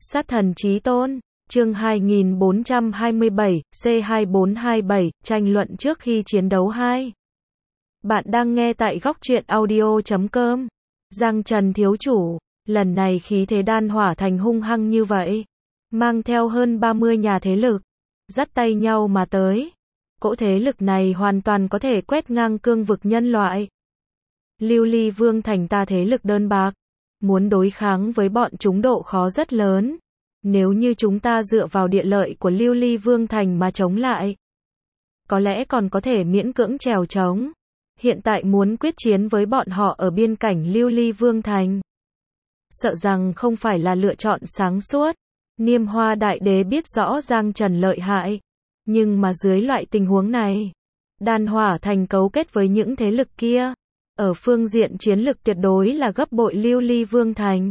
Sát thần chí tôn, chương 2427, C2427, tranh luận trước khi chiến đấu 2. Bạn đang nghe tại góc truyện audio.com. Giang Trần thiếu chủ, lần này khí thế Đan Hỏa Thành hung hăng như vậy, mang theo hơn 30 nhà thế lực, dắt tay nhau mà tới. Cỗ thế lực này hoàn toàn có thể quét ngang cương vực nhân loại. Lưu Ly Vương Thành ta thế lực đơn bạc, muốn đối kháng với bọn chúng độ khó rất lớn. Nếu như chúng ta dựa vào địa lợi của Lưu Ly Vương Thành mà chống lại, có lẽ còn có thể miễn cưỡng trèo trống. Hiện tại muốn quyết chiến với bọn họ ở biên cảnh Lưu Ly Vương Thành, sợ rằng không phải là lựa chọn sáng suốt. Niêm Hoa Đại Đế biết rõ Giang Trần lợi hại, nhưng mà dưới loại tình huống này, Đan Hỏa Thành cấu kết với những thế lực kia, ở phương diện chiến lực tuyệt đối là gấp bội Lưu Ly Vương Thành.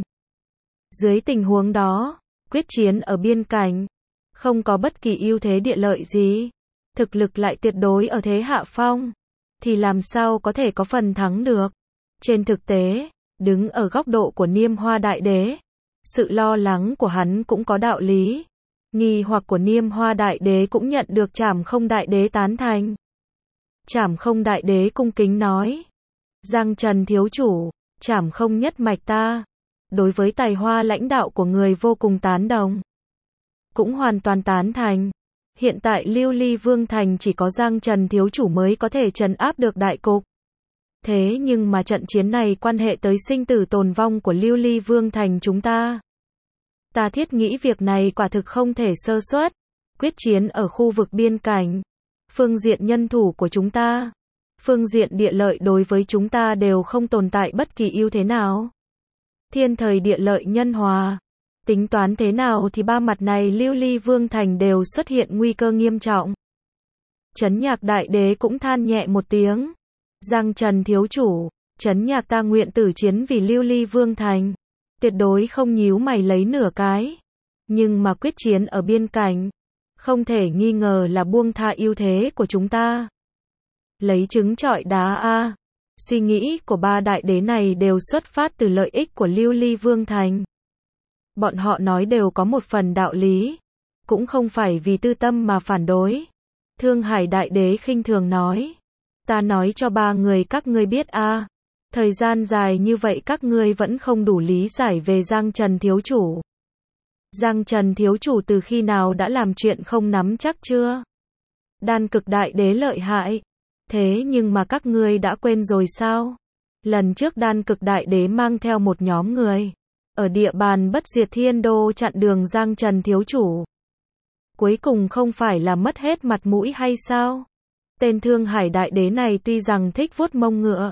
Dưới tình huống đó, quyết chiến ở biên cảnh, không có bất kỳ ưu thế địa lợi gì, thực lực lại tuyệt đối ở thế hạ phong, thì làm sao có thể có phần thắng được. Trên thực tế, đứng ở góc độ của Niêm Hoa Đại Đế, sự lo lắng của hắn cũng có đạo lý. Nghi hoặc của Niêm Hoa Đại Đế cũng nhận được Trảm Không Đại Đế tán thành. Trảm Không Đại Đế cung kính nói: Giang Trần thiếu chủ, Trảm Không nhất mạch ta, đối với tài hoa lãnh đạo của người vô cùng tán đồng, cũng hoàn toàn tán thành. Hiện tại Lưu Ly Vương Thành chỉ có Giang Trần thiếu chủ mới có thể trấn áp được đại cục. Thế nhưng mà trận chiến này quan hệ tới sinh tử tồn vong của Lưu Ly Vương Thành chúng ta. Ta thiết nghĩ việc này quả thực không thể sơ suất. Quyết chiến ở khu vực biên cảnh, phương diện nhân thủ của chúng ta, phương diện địa lợi đối với chúng ta đều không tồn tại bất kỳ ưu thế nào. Thiên thời địa lợi nhân hòa, tính toán thế nào thì ba mặt này Lưu Ly Vương Thành đều xuất hiện nguy cơ nghiêm trọng. Chấn Nhạc Đại Đế cũng than nhẹ một tiếng: Giang Trần thiếu chủ, Chấn Nhạc ta nguyện tử chiến vì Lưu Ly Vương Thành, tuyệt đối không nhíu mày lấy nửa cái. Nhưng mà quyết chiến ở biên cảnh, không thể nghi ngờ là buông tha ưu thế của chúng ta. Lấy trứng trọi đá a. Suy nghĩ của ba đại đế này đều xuất phát từ lợi ích của Lưu Ly Vương Thành. Bọn họ nói đều có một phần đạo lý, cũng không phải vì tư tâm mà phản đối. Thương Hải Đại Đế khinh thường nói: Ta nói cho ba người các ngươi biết a, thời gian dài như vậy các ngươi vẫn không đủ lý giải về Giang Trần thiếu chủ. Giang Trần thiếu chủ từ khi nào đã làm chuyện không nắm chắc chưa? Đan Cực Đại Đế lợi hại, thế nhưng mà các ngươi đã quên rồi sao? Lần trước Đan Cực Đại Đế mang theo một nhóm người, ở địa bàn Bất Diệt Thiên Đô chặn đường Giang Trần thiếu chủ. Cuối cùng không phải là mất hết mặt mũi hay sao? Tên Thương Hải Đại Đế này tuy rằng thích vuốt mông ngựa,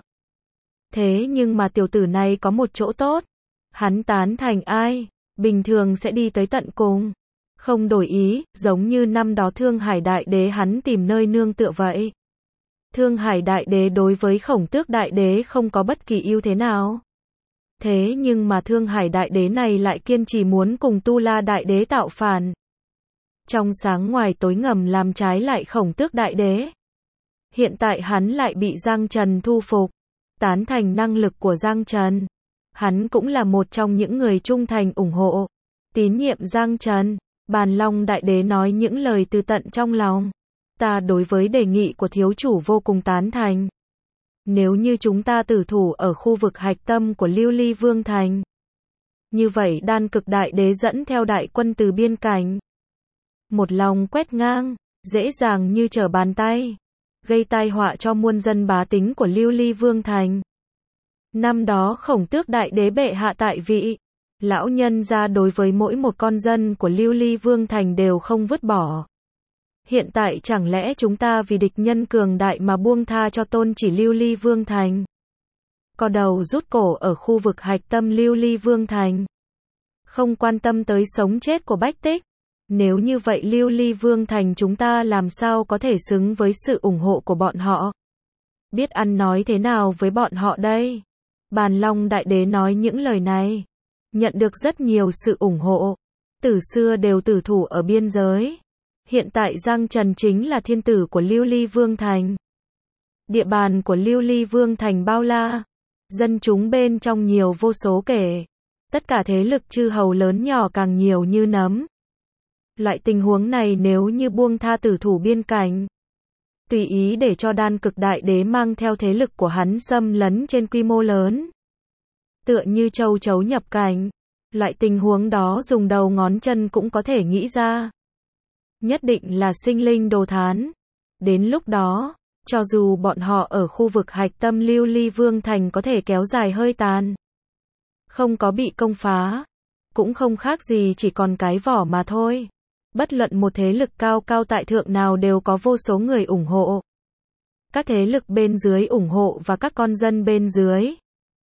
thế nhưng mà tiểu tử này có một chỗ tốt. Hắn tán thành ai, bình thường sẽ đi tới tận cùng, không đổi ý, giống như năm đó Thương Hải Đại Đế hắn tìm nơi nương tựa vậy. Thương Hải Đại Đế đối với Khổng Tước Đại Đế không có bất kỳ ưu thế nào. Thế nhưng mà Thương Hải Đại Đế này lại kiên trì muốn cùng Tu La Đại Đế tạo phản. Trong sáng ngoài tối ngầm làm trái lại Khổng Tước Đại Đế. Hiện tại hắn lại bị Giang Trần thu phục, tán thành năng lực của Giang Trần. Hắn cũng là một trong những người trung thành ủng hộ, tín nhiệm Giang Trần. Bàn Long Đại Đế nói những lời từ tận trong lòng: Ta đối với đề nghị của thiếu chủ vô cùng tán thành. Nếu như chúng ta tử thủ ở khu vực hạch tâm của Lưu Ly Vương Thành, như vậy Đan Cực Đại Đế dẫn theo đại quân từ biên cảnh, một lòng quét ngang, dễ dàng như trở bàn tay, gây tai họa cho muôn dân bá tính của Lưu Ly Vương Thành. Năm đó Khổng Tước Đại Đế bệ hạ tại vị, lão nhân gia đối với mỗi một con dân của Lưu Ly Vương Thành đều không vứt bỏ. Hiện tại chẳng lẽ chúng ta vì địch nhân cường đại mà buông tha cho tôn chỉ Lưu Ly Vương Thành? Co đầu rút cổ ở khu vực hạch tâm Lưu Ly Vương Thành, không quan tâm tới sống chết của bách tích. Nếu như vậy Lưu Ly Vương Thành chúng ta làm sao có thể xứng với sự ủng hộ của bọn họ? Biết ăn nói thế nào với bọn họ đây? Bàn Long Đại Đế nói những lời này, nhận được rất nhiều sự ủng hộ. Từ xưa đều tử thủ ở biên giới. Hiện tại Giang Trần chính là thiên tử của Lưu Ly Vương Thành. Địa bàn của Lưu Ly Vương Thành bao la, dân chúng bên trong nhiều vô số kể. Tất cả thế lực chư hầu lớn nhỏ càng nhiều như nấm. Loại tình huống này nếu như buông tha tử thủ biên cảnh, tùy ý để cho Đan Cực Đại Đế mang theo thế lực của hắn xâm lấn trên quy mô lớn, tựa như châu chấu nhập cảnh, loại tình huống đó dùng đầu ngón chân cũng có thể nghĩ ra. Nhất định là sinh linh đồ thán. Đến lúc đó, cho dù bọn họ ở khu vực hạch tâm Lưu Ly Vương Thành có thể kéo dài hơi tàn, không có bị công phá, cũng không khác gì chỉ còn cái vỏ mà thôi. Bất luận một thế lực cao cao tại thượng nào đều có vô số người ủng hộ. Các thế lực bên dưới ủng hộ và các con dân bên dưới.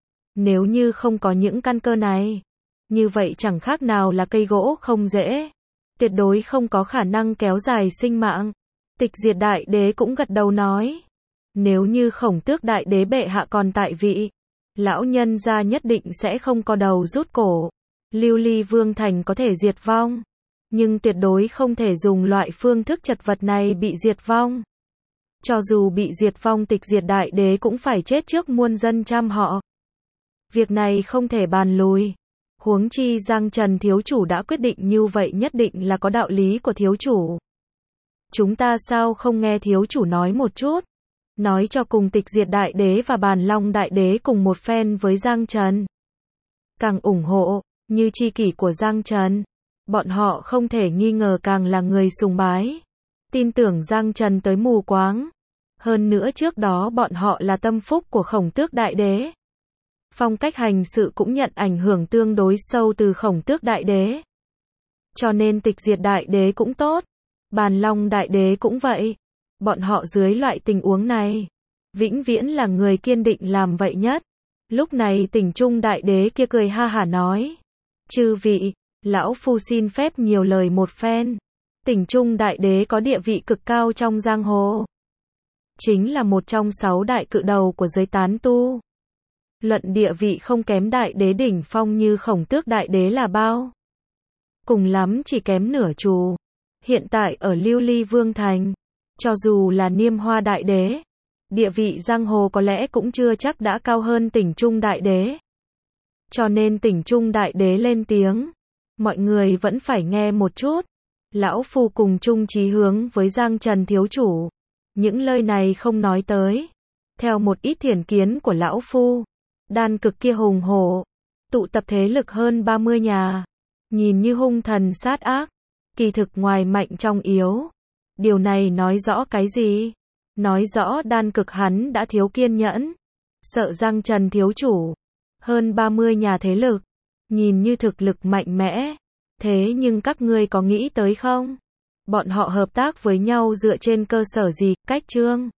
Nếu như không có những căn cơ này, như vậy chẳng khác nào là cây gỗ không rễ. Tuyệt đối không có khả năng kéo dài sinh mạng. Tịch Diệt Đại Đế cũng gật đầu nói. Nếu như Khổng Tước Đại Đế bệ hạ còn tại vị, lão nhân gia nhất định sẽ không co đầu rút cổ. Lưu Ly Vương Thành có thể diệt vong, nhưng tuyệt đối không thể dùng loại phương thức chật vật này bị diệt vong. Cho dù bị diệt vong Tịch Diệt Đại Đế cũng phải chết trước muôn dân trăm họ. Việc này không thể bàn lùi. Huống chi Giang Trần thiếu chủ đã quyết định như vậy nhất định là có đạo lý của thiếu chủ. Chúng ta sao không nghe thiếu chủ nói một chút? Nói cho cùng Tịch Diệt Đại Đế và Bàn Long Đại Đế cùng một phen với Giang Trần. Càng ủng hộ, như tri kỷ của Giang Trần, bọn họ không thể nghi ngờ càng là người sùng bái. Tin tưởng Giang Trần tới mù quáng. Hơn nữa trước đó bọn họ là tâm phúc của Khổng Tước Đại Đế. Phong cách hành sự cũng nhận ảnh hưởng tương đối sâu từ Khổng Tước Đại Đế. Cho nên Tịch Diệt Đại Đế cũng tốt, Bàn Long Đại Đế cũng vậy. Bọn họ dưới loại tình huống này, vĩnh viễn là người kiên định làm vậy nhất. Lúc này Tỉnh Trung Đại Đế kia cười ha hả nói. Chư vị, lão phu xin phép nhiều lời một phen. Tỉnh Trung Đại Đế có địa vị cực cao trong giang hồ. Chính là một trong 6 đại cự đầu của giới tán tu. Luận địa vị không kém Đại Đế đỉnh phong như Khổng Tước Đại Đế là bao. Cùng lắm chỉ kém nửa chù. Hiện tại ở Lưu Ly Vương Thành, cho dù là Niêm Hoa Đại Đế, địa vị giang hồ có lẽ cũng chưa chắc đã cao hơn Tỉnh Trung Đại Đế. Cho nên Tỉnh Trung Đại Đế lên tiếng, mọi người vẫn phải nghe một chút. Lão phu cùng chung chí hướng với Giang Trần thiếu chủ. Những lời này không nói tới. Theo một ít thiển kiến của lão phu, Đan Cực kia hùng hổ, tụ tập thế lực hơn 30 nhà, nhìn như hung thần sát ác, kỳ thực ngoài mạnh trong yếu. Điều này nói rõ cái gì? Nói rõ Đan Cực hắn đã thiếu kiên nhẫn, sợ Giang Trần thiếu chủ. Hơn 30 nhà thế lực, nhìn như thực lực mạnh mẽ, thế nhưng các ngươi có nghĩ tới không? Bọn họ hợp tác với nhau dựa trên cơ sở gì? Cách chương